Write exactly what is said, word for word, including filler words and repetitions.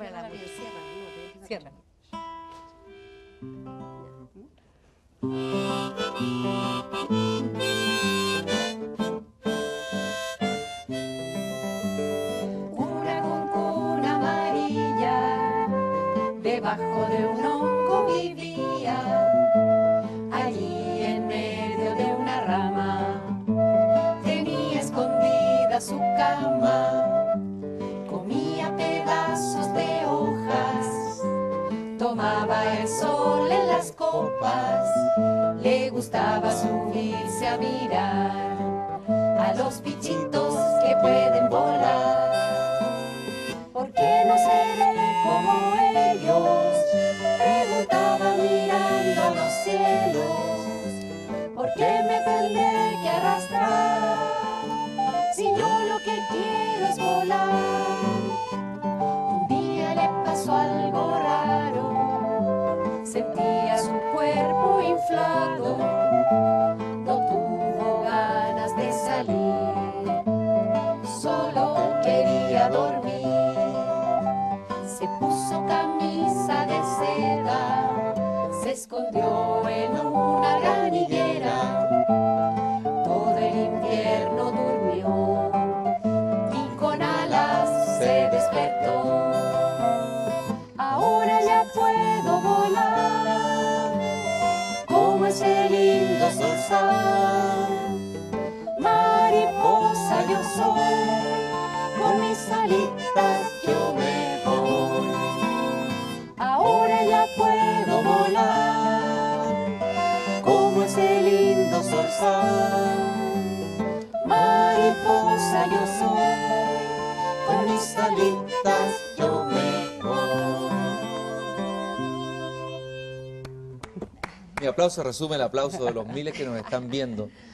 para la música. Cierra. Una cuncuna amarilla debajo de un hongo vivía, allí en medio de una rama tenía escondida su cama, comía pedazos de hojas, tomaba el sol en las copas, le gustaba subirse a mirar a los bichitos que pueden volar. ¿Por qué no seré como ellos?, preguntaba mirando a los cielos. ¿Por qué me tendré que arrastrar si yo lo que quiero es volar? Un día le pasó algo raro, sentía su cuerpo inflado, no tuvo ganas de salir, solo quería dormir. Se puso camisa de seda, se escondió en una gran higuera, todo el invierno durmió y con alas se despertó. Ahora ya puedo volar como ese lindo zorzal, mariposa yo soy, con mis alitas yo me voy. Ahora ya puedo volar como ese lindo zorzal, mariposa yo soy, con mis alitas yo me voy. Mi aplauso resume el aplauso de los miles que nos están viendo.